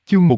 Chương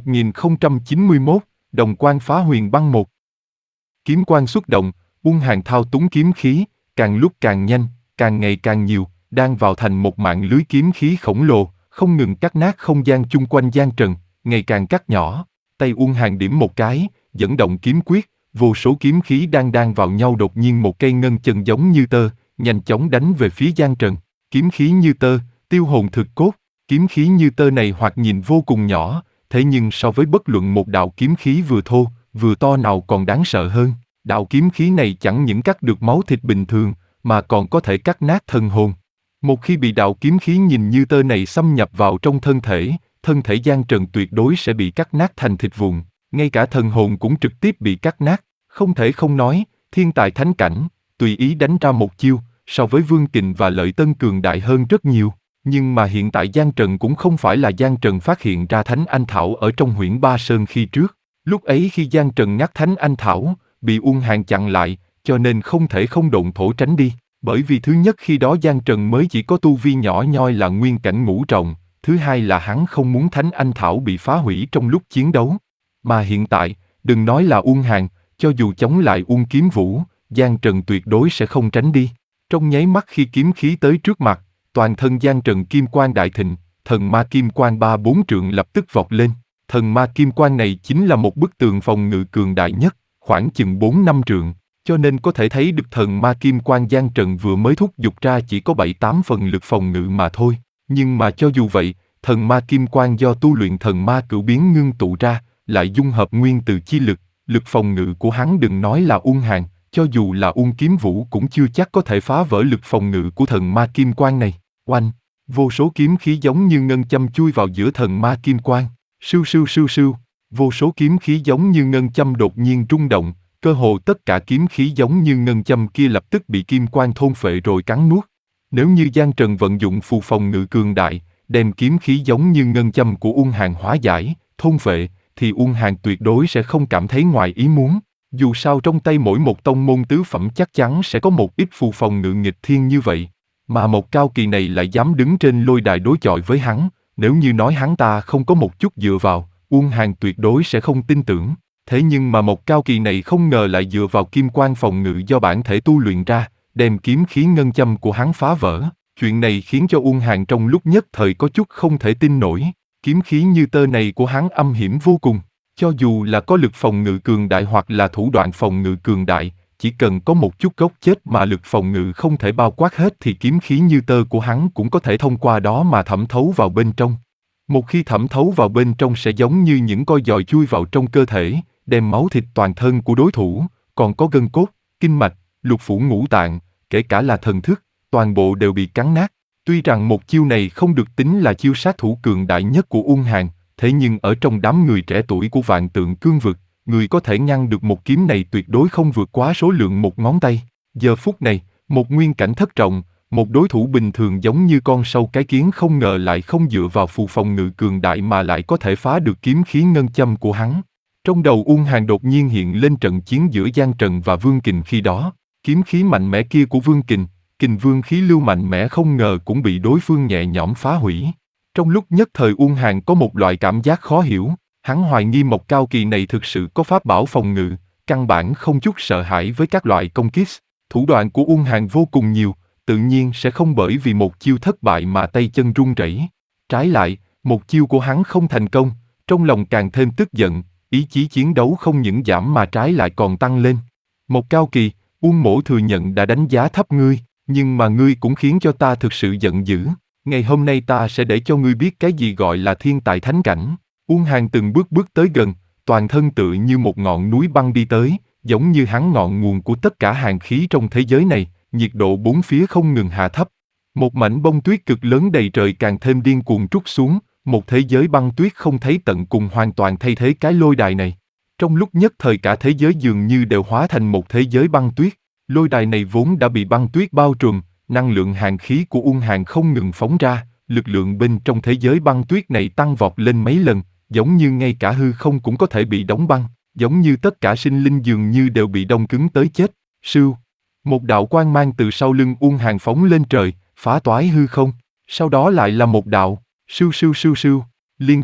1091, Đồng Quan Phá Huyền Băng 1. Kiếm quang xuất động, Uông Hàn thao túng kiếm khí, càng lúc càng nhanh, càng ngày càng nhiều, đang vào thành một mạng lưới kiếm khí khổng lồ, không ngừng cắt nát không gian chung quanh Giang Trần, ngày càng cắt nhỏ. Tay Uông Hàn điểm một cái, dẫn động kiếm quyết, vô số kiếm khí đang vào nhau, đột nhiên một cây ngân châm giống như tơ, nhanh chóng đánh về phía Giang Trần. Kiếm khí như tơ, tiêu hồn thực cốt. Kiếm khí như tơ này hoặc nhìn vô cùng nhỏ, thế nhưng so với bất luận một đạo kiếm khí vừa thô, vừa to nào còn đáng sợ hơn. Đạo kiếm khí này chẳng những cắt được máu thịt bình thường, mà còn có thể cắt nát thần hồn. Một khi bị đạo kiếm khí nhìn như tơ này xâm nhập vào trong thân thể Giang Trần tuyệt đối sẽ bị cắt nát thành thịt vụn, ngay cả thần hồn cũng trực tiếp bị cắt nát. Không thể không nói, thiên tài thánh cảnh, tùy ý đánh ra một chiêu, so với Vương Kình và Lợi Tân cường đại hơn rất nhiều. Nhưng mà hiện tại Giang Trần cũng không phải là Giang Trần phát hiện ra Thánh Anh Thảo ở trong Huyễn Ba Sơn khi trước. Lúc ấy khi Giang Trần ngắt Thánh Anh Thảo, bị Uông Hàn chặn lại, cho nên không thể không độn thổ tránh đi. Bởi vì thứ nhất khi đó Giang Trần mới chỉ có tu vi nhỏ nhoi là nguyên cảnh ngũ trọng, thứ hai là hắn không muốn Thánh Anh Thảo bị phá hủy trong lúc chiến đấu. Mà hiện tại, đừng nói là Uông Hàn, cho dù chống lại Uông Kiếm Vũ, Giang Trần tuyệt đối sẽ không tránh đi. Trong nháy mắt khi kiếm khí tới trước mặt, toàn thân Giang Trần kim quang đại thịnh, thần ma kim quang 3-4 trượng lập tức vọt lên. Thần ma kim quang này chính là một bức tường phòng ngự cường đại nhất, khoảng chừng 4-5 trượng, cho nên có thể thấy được thần ma kim quang Giang Trần vừa mới thúc giục ra chỉ có 7-8 phần lực phòng ngự mà thôi. Nhưng mà cho dù vậy, thần ma kim quang do tu luyện thần ma cửu biến ngưng tụ ra, lại dung hợp nguyên từ chi lực, lực phòng ngự của hắn đừng nói là Uông Hàn, cho dù là Uông Kiếm Vũ cũng chưa chắc có thể phá vỡ lực phòng ngự của thần ma kim quang này. Oanh! Vô số kiếm khí giống như ngân châm chui vào giữa thần ma kim quang. Sưu sưu sưu sưu! Vô số kiếm khí giống như ngân châm đột nhiên rung động, cơ hồ tất cả kiếm khí giống như ngân châm kia lập tức bị kim quang thôn phệ rồi cắn nuốt. Nếu như Giang Trần vận dụng phù phòng ngự cường đại, đem kiếm khí giống như ngân châm của Uông Hàn hóa giải, thôn phệ, thì Uông Hàn tuyệt đối sẽ không cảm thấy ngoài ý muốn. Dù sao trong tay mỗi một tông môn tứ phẩm chắc chắn sẽ có một ít phù phòng ngự nghịch thiên như vậy. Mà một cao kỳ này lại dám đứng trên lôi đài đối chọi với hắn, nếu như nói hắn ta không có một chút dựa vào, Uông Hàn tuyệt đối sẽ không tin tưởng. Thế nhưng mà một cao kỳ này không ngờ lại dựa vào kim quang phòng ngự do bản thể tu luyện ra, đem kiếm khí ngân châm của hắn phá vỡ. Chuyện này khiến cho Uông Hàn trong lúc nhất thời có chút không thể tin nổi. Kiếm khí như tơ này của hắn âm hiểm vô cùng. Cho dù là có lực phòng ngự cường đại hoặc là thủ đoạn phòng ngự cường đại, chỉ cần có một chút gốc chết mà lực phòng ngự không thể bao quát hết thì kiếm khí như tơ của hắn cũng có thể thông qua đó mà thẩm thấu vào bên trong. Một khi thẩm thấu vào bên trong sẽ giống như những con giòi chui vào trong cơ thể, đem máu thịt toàn thân của đối thủ, còn có gân cốt, kinh mạch, lục phủ ngũ tạng, kể cả là thần thức, toàn bộ đều bị cắn nát. Tuy rằng một chiêu này không được tính là chiêu sát thủ cường đại nhất của Uông Hàn, thế nhưng ở trong đám người trẻ tuổi của Vạn Tượng Cương Vực, người có thể ngăn được một kiếm này tuyệt đối không vượt quá số lượng một ngón tay. Giờ phút này, một nguyên cảnh thất trọng, một đối thủ bình thường giống như con sâu cái kiến không ngờ lại không dựa vào phù phòng ngự cường đại mà lại có thể phá được kiếm khí ngân châm của hắn. Trong đầu Uông Hàn đột nhiên hiện lên trận chiến giữa Giang Trần và Vương Kình khi đó, kiếm khí mạnh mẽ kia của Vương Kình, Kình Vương khí lưu mạnh mẽ không ngờ cũng bị đối phương nhẹ nhõm phá hủy. Trong lúc nhất thời Uông Hàn có một loại cảm giác khó hiểu, hắn hoài nghi một cao kỳ này thực sự có pháp bảo phòng ngự, căn bản không chút sợ hãi với các loại công kích. Thủ đoạn của Uông Hàn vô cùng nhiều, tự nhiên sẽ không bởi vì một chiêu thất bại mà tay chân run rẩy. Trái lại, một chiêu của hắn không thành công, trong lòng càng thêm tức giận, ý chí chiến đấu không những giảm mà trái lại còn tăng lên. Một cao kỳ, Uông mỗ thừa nhận đã đánh giá thấp ngươi, nhưng mà ngươi cũng khiến cho ta thực sự giận dữ. Ngày hôm nay ta sẽ để cho ngươi biết cái gì gọi là thiên tài thánh cảnh. Uông Hàn từng bước tới gần, toàn thân tựa như một ngọn núi băng đi tới, giống như hắn ngọn nguồn của tất cả hàn khí trong thế giới này, nhiệt độ bốn phía không ngừng hạ thấp. Một mảnh bông tuyết cực lớn đầy trời càng thêm điên cuồng trút xuống, một thế giới băng tuyết không thấy tận cùng hoàn toàn thay thế cái lôi đài này. Trong lúc nhất thời cả thế giới dường như đều hóa thành một thế giới băng tuyết. Lôi đài này vốn đã bị băng tuyết bao trùm, năng lượng hàn khí của Uông Hàn không ngừng phóng ra, lực lượng bên trong thế giới băng tuyết này tăng vọt lên mấy lần, giống như ngay cả hư không cũng có thể bị đóng băng, giống như tất cả sinh linh dường như đều bị đông cứng tới chết. Sưu, một đạo quang mang từ sau lưng Uông Hàn phóng lên trời, phá toái hư không, sau đó lại là một đạo, sưu sưu sưu sưu, liên tiếp,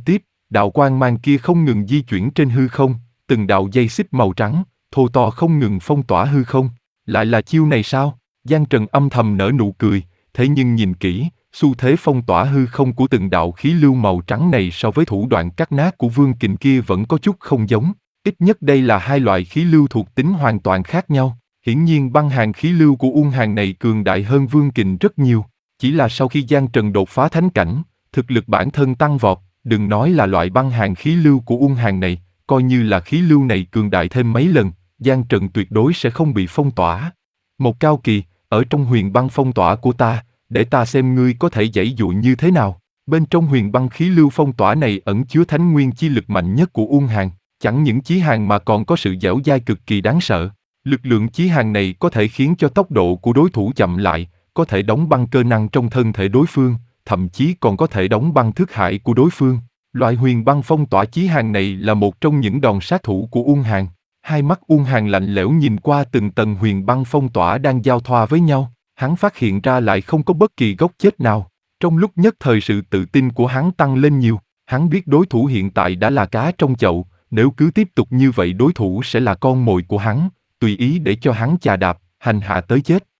đạo quang mang kia không ngừng di chuyển trên hư không, từng đạo dây xích màu trắng, thô to không ngừng phong tỏa hư không. Lại là chiêu này sao? Giang Trần âm thầm nở nụ cười, thế nhưng nhìn kỹ, xu thế phong tỏa hư không của từng đạo khí lưu màu trắng này so với thủ đoạn cắt nát của Vương Kình kia vẫn có chút không giống. Ít nhất đây là hai loại khí lưu thuộc tính hoàn toàn khác nhau. Hiển nhiên băng hàn khí lưu của Uông Hàn này cường đại hơn Vương Kình rất nhiều. Chỉ là sau khi Giang Trần đột phá thánh cảnh, thực lực bản thân tăng vọt, đừng nói là loại băng hàn khí lưu của Uông Hàn này, coi như là khí lưu này cường đại thêm mấy lần, Giang Trần tuyệt đối sẽ không bị phong tỏa. Một Cao Kỳ, ở trong huyền băng phong tỏa của ta, để ta xem ngươi có thể giãy dụa như thế nào. Bên trong huyền băng khí lưu phong tỏa này ẩn chứa thánh nguyên chi lực mạnh nhất của Uông Hàn, chẳng những chí hàn mà còn có sự dẻo dai cực kỳ đáng sợ. Lực lượng chí hàn này có thể khiến cho tốc độ của đối thủ chậm lại, có thể đóng băng cơ năng trong thân thể đối phương, thậm chí còn có thể đóng băng thức hải của đối phương. Loại huyền băng phong tỏa chí hàn này là một trong những đòn sát thủ của Uông Hàn. Hai mắt Uông Hàn lạnh lẽo nhìn qua từng tầng huyền băng phong tỏa đang giao thoa với nhau, hắn phát hiện ra lại không có bất kỳ góc chết nào. Trong lúc nhất thời sự tự tin của hắn tăng lên nhiều, hắn biết đối thủ hiện tại đã là cá trong chậu, nếu cứ tiếp tục như vậy đối thủ sẽ là con mồi của hắn, tùy ý để cho hắn chà đạp, hành hạ tới chết.